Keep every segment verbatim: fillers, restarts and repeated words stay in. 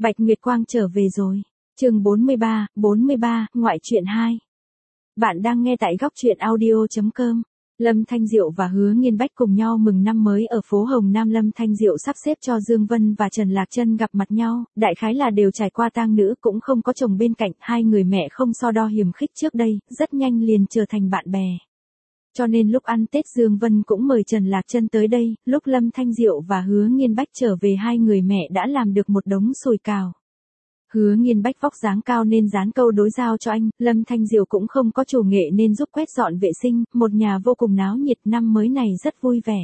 Bạch Nguyệt Quang trở về rồi. Chương bốn mươi ba, bốn mươi ba, ngoại truyện hai. Bạn đang nghe tại góc truyện audio chấm com. Lâm Thanh Diệu và Hứa Nghiên Bách cùng nhau mừng năm mới ở phố Hồng Nam. Lâm Thanh Diệu sắp xếp cho Dương Vân và Trần Lạc Chân gặp mặt nhau, đại khái là đều trải qua tang nữ, cũng không có chồng bên cạnh, hai người mẹ không so đo hiềm khích trước đây, rất nhanh liền trở thành bạn bè. Cho nên lúc ăn Tết Dương Vân cũng mời Trần Lạc Chân tới đây, lúc Lâm Thanh Diệu và Hứa Nghiên Bách trở về hai người mẹ đã làm được một đống sùi cào. Hứa Nghiên Bách vóc dáng cao nên dán câu đối giao cho anh, Lâm Thanh Diệu cũng không có chủ nghệ nên giúp quét dọn vệ sinh, một nhà vô cùng náo nhiệt, năm mới này rất vui vẻ.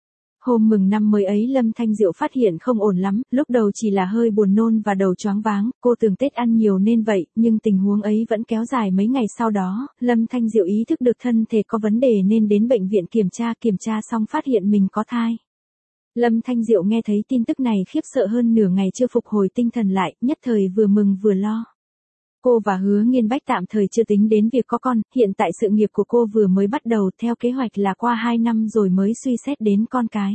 Hôm mừng năm mới ấy Lâm Thanh Diệu phát hiện không ổn lắm, lúc đầu chỉ là hơi buồn nôn và đầu choáng váng, cô tưởng Tết ăn nhiều nên vậy, nhưng tình huống ấy vẫn kéo dài mấy ngày sau đó, Lâm Thanh Diệu ý thức được thân thể có vấn đề nên đến bệnh viện kiểm tra, kiểm tra xong phát hiện mình có thai. Lâm Thanh Diệu nghe thấy tin tức này khiếp sợ hơn nửa ngày chưa phục hồi tinh thần lại, nhất thời vừa mừng vừa lo. Cô và Hứa Nghiên Bách tạm thời chưa tính đến việc có con, hiện tại sự nghiệp của cô vừa mới bắt đầu, theo kế hoạch là qua hai năm rồi mới suy xét đến con cái.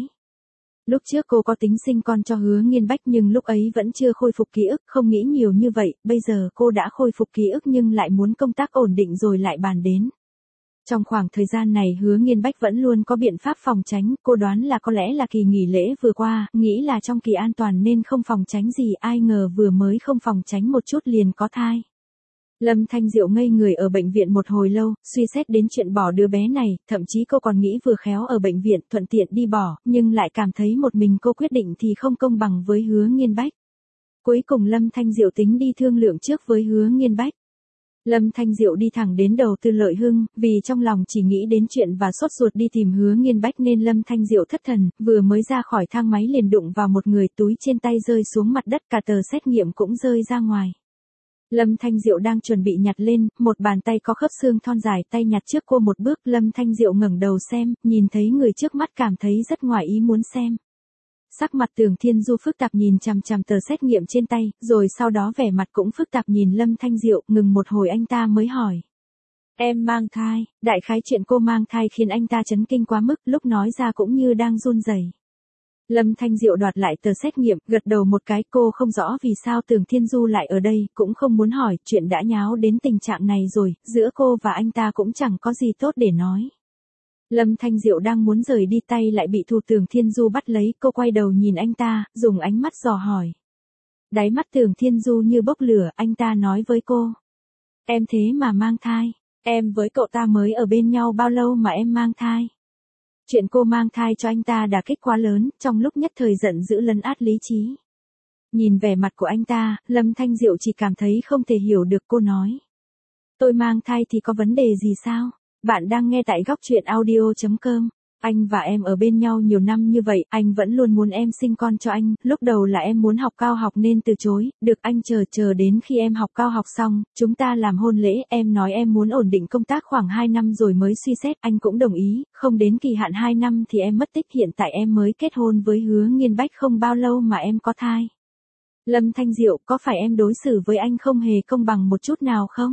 Lúc trước cô có tính sinh con cho Hứa Nghiên Bách nhưng lúc ấy vẫn chưa khôi phục ký ức, không nghĩ nhiều như vậy, bây giờ cô đã khôi phục ký ức nhưng lại muốn công tác ổn định rồi lại bàn đến. Trong khoảng thời gian này Hứa Nghiên Bách vẫn luôn có biện pháp phòng tránh, cô đoán là có lẽ là kỳ nghỉ lễ vừa qua, nghĩ là trong kỳ an toàn nên không phòng tránh gì, ai ngờ vừa mới không phòng tránh một chút liền có thai. Lâm Thanh Diệu ngây người ở bệnh viện một hồi lâu, suy xét đến chuyện bỏ đứa bé này, thậm chí cô còn nghĩ vừa khéo ở bệnh viện thuận tiện đi bỏ, nhưng lại cảm thấy một mình cô quyết định thì không công bằng với Hứa Nghiên Bách. Cuối cùng Lâm Thanh Diệu tính đi thương lượng trước với Hứa Nghiên Bách. Lâm Thanh Diệu đi thẳng đến đầu tư Lợi Hưng, vì trong lòng chỉ nghĩ đến chuyện và sốt ruột đi tìm Hứa Nghiên Bách nên Lâm Thanh Diệu thất thần, vừa mới ra khỏi thang máy liền đụng vào một người, túi trên tay rơi xuống mặt đất, cả tờ xét nghiệm cũng rơi ra ngoài. Lâm Thanh Diệu đang chuẩn bị nhặt lên, một bàn tay có khớp xương thon dài tay nhặt trước cô một bước, Lâm Thanh Diệu ngẩng đầu xem, nhìn thấy người trước mắt cảm thấy rất ngoài ý muốn xem. Sắc mặt Tưởng Thiên Du phức tạp nhìn chằm chằm tờ xét nghiệm trên tay, rồi sau đó vẻ mặt cũng phức tạp nhìn Lâm Thanh Diệu, ngừng một hồi anh ta mới hỏi. Em mang thai, đại khái chuyện cô mang thai khiến anh ta chấn kinh quá mức, lúc nói ra cũng như đang run rẩy. Lâm Thanh Diệu đoạt lại tờ xét nghiệm, gật đầu một cái, cô không rõ vì sao Tưởng Thiên Du lại ở đây, cũng không muốn hỏi, chuyện đã nháo đến tình trạng này rồi, giữa cô và anh ta cũng chẳng có gì tốt để nói. Lâm Thanh Diệu đang muốn rời đi tay lại bị Thủ Tưởng Thiên Du bắt lấy, cô quay đầu nhìn anh ta, dùng ánh mắt dò hỏi. Đáy mắt Tưởng Thiên Du như bốc lửa, anh ta nói với cô. Em thế mà mang thai, em với cậu ta mới ở bên nhau bao lâu mà em mang thai. Chuyện cô mang thai cho anh ta đả kích quá lớn, trong lúc nhất thời giận dữ lấn át lý trí. Nhìn vẻ mặt của anh ta, Lâm Thanh Diệu chỉ cảm thấy không thể hiểu được, cô nói. Tôi mang thai thì có vấn đề gì sao? Bạn đang nghe tại góc truyện audio chấm com. Anh và em ở bên nhau nhiều năm như vậy, anh vẫn luôn muốn em sinh con cho anh, lúc đầu là em muốn học cao học nên từ chối, được anh chờ chờ đến khi em học cao học xong, chúng ta làm hôn lễ, em nói em muốn ổn định công tác khoảng hai năm rồi mới suy xét, anh cũng đồng ý, không đến kỳ hạn hai năm thì em mất tích, hiện tại em mới kết hôn với Hứa Nghiên Bách không bao lâu mà em có thai. Lâm Thanh Diệu, có phải em đối xử với anh không hề công bằng một chút nào không?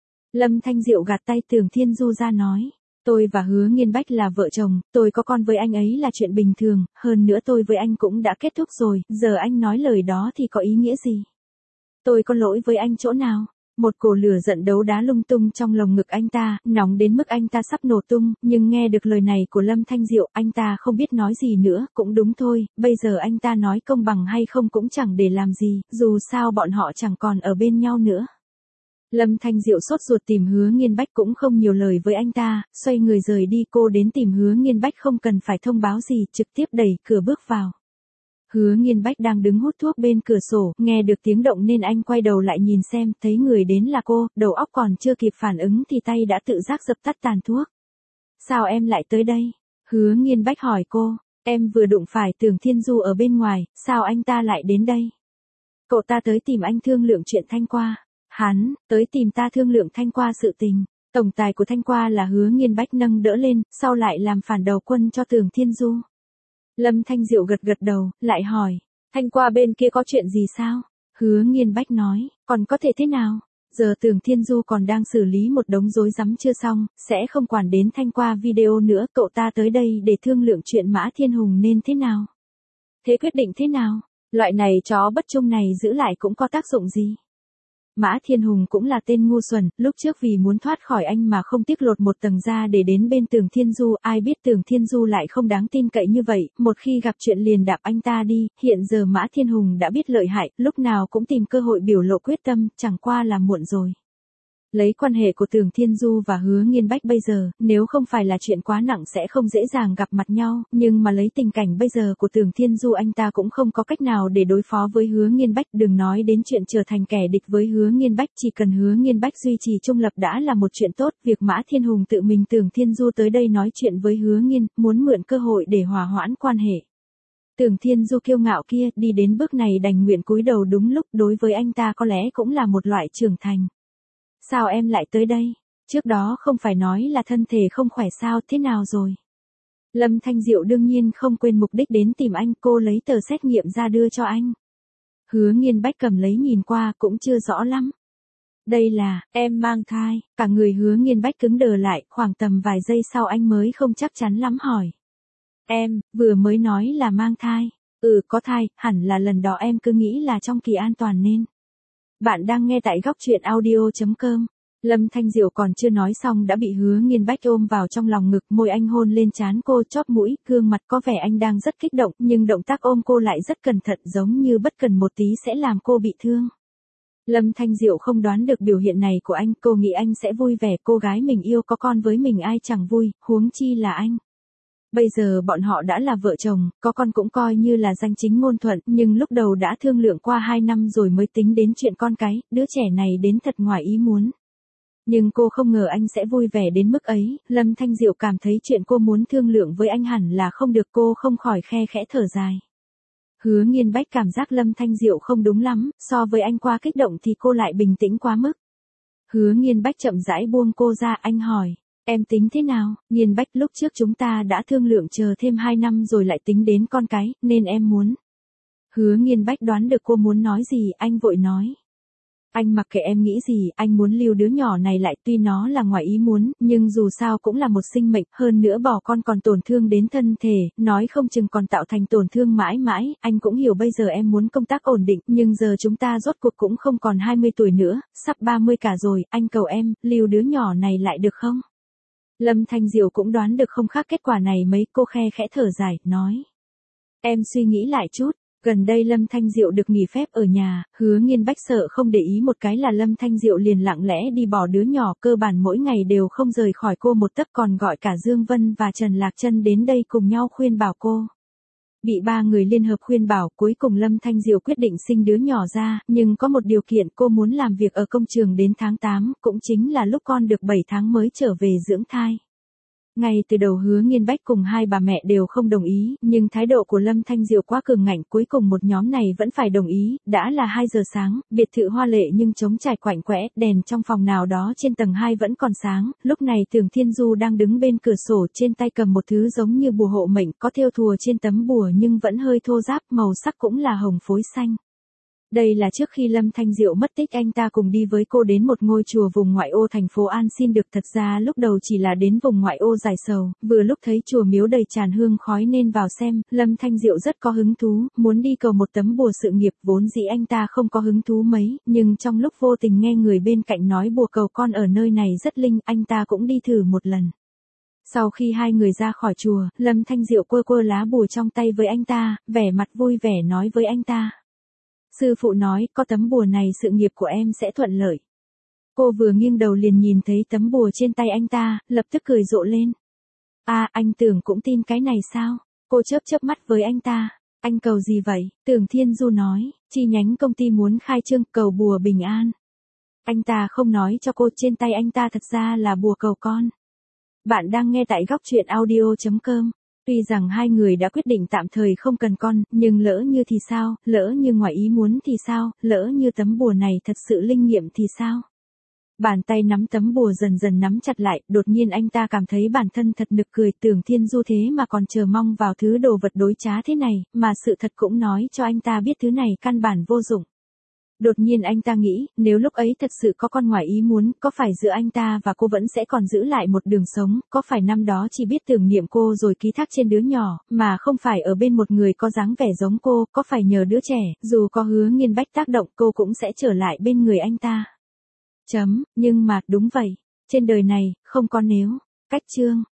Lâm Thanh Diệu gạt tay Tưởng Thiên Du ra nói. Tôi và Hứa Nghiên Bách là vợ chồng, tôi có con với anh ấy là chuyện bình thường, hơn nữa tôi với anh cũng đã kết thúc rồi, giờ anh nói lời đó thì có ý nghĩa gì? Tôi có lỗi với anh chỗ nào? Một cổ lửa giận đấu đá lung tung trong lồng ngực anh ta, nóng đến mức anh ta sắp nổ tung, nhưng nghe được lời này của Lâm Thanh Diệu, anh ta không biết nói gì nữa, cũng đúng thôi, bây giờ anh ta nói công bằng hay không cũng chẳng để làm gì, dù sao bọn họ chẳng còn ở bên nhau nữa. Lâm Thanh Diệu sốt ruột tìm Hứa Nghiên Bách cũng không nhiều lời với anh ta, xoay người rời đi, cô đến tìm Hứa Nghiên Bách không cần phải thông báo gì, trực tiếp đẩy cửa bước vào. Hứa Nghiên Bách đang đứng hút thuốc bên cửa sổ, nghe được tiếng động nên anh quay đầu lại nhìn xem, thấy người đến là cô, đầu óc còn chưa kịp phản ứng thì tay đã tự giác dập tắt tàn thuốc. Sao em lại tới đây? Hứa Nghiên Bách hỏi cô, em vừa đụng phải Tưởng Thiên Du ở bên ngoài, sao anh ta lại đến đây? Cậu ta tới tìm anh thương lượng chuyện Thanh Qua. Hắn, tới tìm ta thương lượng Thanh Qua sự tình. Tổng tài của Thanh Qua là Hứa Nghiên Bách nâng đỡ lên, sau lại làm phản đầu quân cho Tưởng Thiên Du. Lâm Thanh Diệu gật gật đầu, lại hỏi, Thanh Qua bên kia có chuyện gì sao? Hứa Nghiên Bách nói, còn có thể thế nào? Giờ Tưởng Thiên Du còn đang xử lý một đống rối rắm chưa xong, sẽ không quản đến Thanh Qua video nữa, cậu ta tới đây để thương lượng chuyện Mã Thiên Hùng nên thế nào? Thế quyết định thế nào? Loại này chó bất trung này giữ lại cũng có tác dụng gì? Mã Thiên Hùng cũng là tên ngu xuẩn, lúc trước vì muốn thoát khỏi anh mà không tiếc lột một tầng da để đến bên Tưởng Thiên Du, ai biết Tưởng Thiên Du lại không đáng tin cậy như vậy, một khi gặp chuyện liền đạp anh ta đi, hiện giờ Mã Thiên Hùng đã biết lợi hại, lúc nào cũng tìm cơ hội biểu lộ quyết tâm, chẳng qua là muộn rồi. Lấy quan hệ của Tưởng Thiên Du và Hứa Nghiên Bách bây giờ, nếu không phải là chuyện quá nặng sẽ không dễ dàng gặp mặt nhau, nhưng mà lấy tình cảnh bây giờ của Tưởng Thiên Du anh ta cũng không có cách nào để đối phó với Hứa Nghiên Bách, đừng nói đến chuyện trở thành kẻ địch với Hứa Nghiên Bách, chỉ cần Hứa Nghiên Bách duy trì trung lập đã là một chuyện tốt, việc Mã Thiên Hùng tự mình Tưởng Thiên Du tới đây nói chuyện với Hứa Nghiên, muốn mượn cơ hội để hòa hoãn quan hệ. Tưởng Thiên Du kiêu ngạo kia, đi đến bước này đành nguyện cúi đầu đúng lúc, đối với anh ta có lẽ cũng là một loại trưởng thành. Sao em lại tới đây? Trước đó không phải nói là thân thể không khỏe sao, thế nào rồi? Lâm Thanh Diệu đương nhiên không quên mục đích đến tìm anh, cô lấy tờ xét nghiệm ra đưa cho anh. Hứa Nghiên Bách cầm lấy nhìn qua cũng chưa rõ lắm. Đây là, em mang thai, cả người Hứa Nghiên Bách cứng đờ lại, khoảng tầm vài giây sau anh mới không chắc chắn lắm hỏi. Em, vừa mới nói là mang thai. Ừ, có thai, hẳn là lần đó em cứ nghĩ là trong kỳ an toàn nên. Bạn đang nghe tại góc truyện audio chấm com. Lâm Thanh Diệu còn chưa nói xong đã bị Hứa Nghiên Bách ôm vào trong lòng ngực, môi anh hôn lên trán cô, chóp mũi, gương mặt có vẻ anh đang rất kích động, nhưng động tác ôm cô lại rất cẩn thận, giống như bất cần một tí sẽ làm cô bị thương. Lâm Thanh Diệu không đoán được biểu hiện này của anh, cô nghĩ anh sẽ vui vẻ, cô gái mình yêu có con với mình ai chẳng vui, huống chi là anh. Bây giờ bọn họ đã là vợ chồng, có con cũng coi như là danh chính ngôn thuận, nhưng lúc đầu đã thương lượng qua hai năm rồi mới tính đến chuyện con cái, đứa trẻ này đến thật ngoài ý muốn. Nhưng cô không ngờ anh sẽ vui vẻ đến mức ấy, Lâm Thanh Diệu cảm thấy chuyện cô muốn thương lượng với anh hẳn là không được, cô không khỏi khe khẽ thở dài. Hứa Nghiên Bách cảm giác Lâm Thanh Diệu không đúng lắm, so với anh quá kích động thì cô lại bình tĩnh quá mức. Hứa Nghiên Bách chậm rãi buông cô ra, anh hỏi. Em tính thế nào? Nghiên Bách, lúc trước chúng ta đã thương lượng chờ thêm hai năm rồi lại tính đến con cái, nên em muốn. Hứa Nghiên Bách đoán được cô muốn nói gì, anh vội nói. Anh mặc kệ em nghĩ gì, anh muốn lưu đứa nhỏ này lại, tuy nó là ngoài ý muốn, nhưng dù sao cũng là một sinh mệnh, hơn nữa bỏ con còn tổn thương đến thân thể, nói không chừng còn tạo thành tổn thương mãi mãi, anh cũng hiểu bây giờ em muốn công tác ổn định, nhưng giờ chúng ta rốt cuộc cũng không còn hai mươi tuổi nữa, sắp ba mươi cả rồi, anh cầu em, lưu đứa nhỏ này lại được không? Lâm Thanh Diệu cũng đoán được không khác kết quả này mấy, cô khe khẽ thở dài, nói. Em suy nghĩ lại chút, gần đây Lâm Thanh Diệu được nghỉ phép ở nhà, Hứa Nghiên Bách sợ không để ý một cái là Lâm Thanh Diệu liền lặng lẽ đi bỏ đứa nhỏ, cơ bản mỗi ngày đều không rời khỏi cô một tấc, còn gọi cả Dương Vân và Trần Lạc Chân đến đây cùng nhau khuyên bảo cô. Bị ba người liên hợp khuyên bảo, cuối cùng Lâm Thanh Diệu quyết định sinh đứa nhỏ ra, nhưng có một điều kiện, cô muốn làm việc ở công trường đến tháng tám, cũng chính là lúc con được bảy tháng mới trở về dưỡng thai. Ngay từ đầu Hứa Nghiên Bách cùng hai bà mẹ đều không đồng ý, nhưng thái độ của Lâm Thanh Diệu quá cường ngạnh, cuối cùng một nhóm này vẫn phải đồng ý, đã là hai giờ sáng, biệt thự hoa lệ nhưng trống trải quạnh quẽ, đèn trong phòng nào đó trên tầng hai vẫn còn sáng, lúc này Tưởng Thiên Du đang đứng bên cửa sổ, trên tay cầm một thứ giống như bùa hộ mệnh, có thêu thùa trên tấm bùa nhưng vẫn hơi thô ráp, màu sắc cũng là hồng phối xanh. Đây là trước khi Lâm Thanh Diệu mất tích anh ta cùng đi với cô đến một ngôi chùa vùng ngoại ô thành phố An xin được, thật ra lúc đầu chỉ là đến vùng ngoại ô Giải Sầu, vừa lúc thấy chùa miếu đầy tràn hương khói nên vào xem, Lâm Thanh Diệu rất có hứng thú, muốn đi cầu một tấm bùa sự nghiệp, vốn dĩ anh ta không có hứng thú mấy, nhưng trong lúc vô tình nghe người bên cạnh nói bùa cầu con ở nơi này rất linh, anh ta cũng đi thử một lần. Sau khi hai người ra khỏi chùa, Lâm Thanh Diệu quơ quơ lá bùa trong tay với anh ta, vẻ mặt vui vẻ nói với anh ta. Sư phụ nói, có tấm bùa này sự nghiệp của em sẽ thuận lợi. Cô vừa nghiêng đầu liền nhìn thấy tấm bùa trên tay anh ta, lập tức cười rộ lên. À, anh Tưởng cũng tin cái này sao? Cô chớp chớp mắt với anh ta. Anh cầu gì vậy? Tưởng Thiên Du nói, chi nhánh công ty muốn khai trương cầu bùa bình an. Anh ta không nói cho cô, trên tay anh ta thật ra là bùa cầu con. Bạn đang nghe tại góc truyện audio chấm com. Tuy rằng hai người đã quyết định tạm thời không cần con, nhưng lỡ như thì sao, lỡ như ngoài ý muốn thì sao, lỡ như tấm bùa này thật sự linh nghiệm thì sao? Bàn tay nắm tấm bùa dần dần nắm chặt lại, đột nhiên anh ta cảm thấy bản thân thật nực cười, Tưởng Thiên Du thế mà còn chờ mong vào thứ đồ vật đối trá thế này, mà sự thật cũng nói cho anh ta biết thứ này căn bản vô dụng. Đột nhiên anh ta nghĩ, nếu lúc ấy thật sự có con ngoài ý muốn, có phải giữa anh ta và cô vẫn sẽ còn giữ lại một đường sống, có phải năm đó chỉ biết tưởng niệm cô rồi ký thác trên đứa nhỏ, mà không phải ở bên một người có dáng vẻ giống cô, có phải nhờ đứa trẻ, dù có Hứa Nghiên Bách tác động cô cũng sẽ trở lại bên người anh ta. Chấm, nhưng mà, đúng vậy. Trên đời này, không có nếu. Cách chương.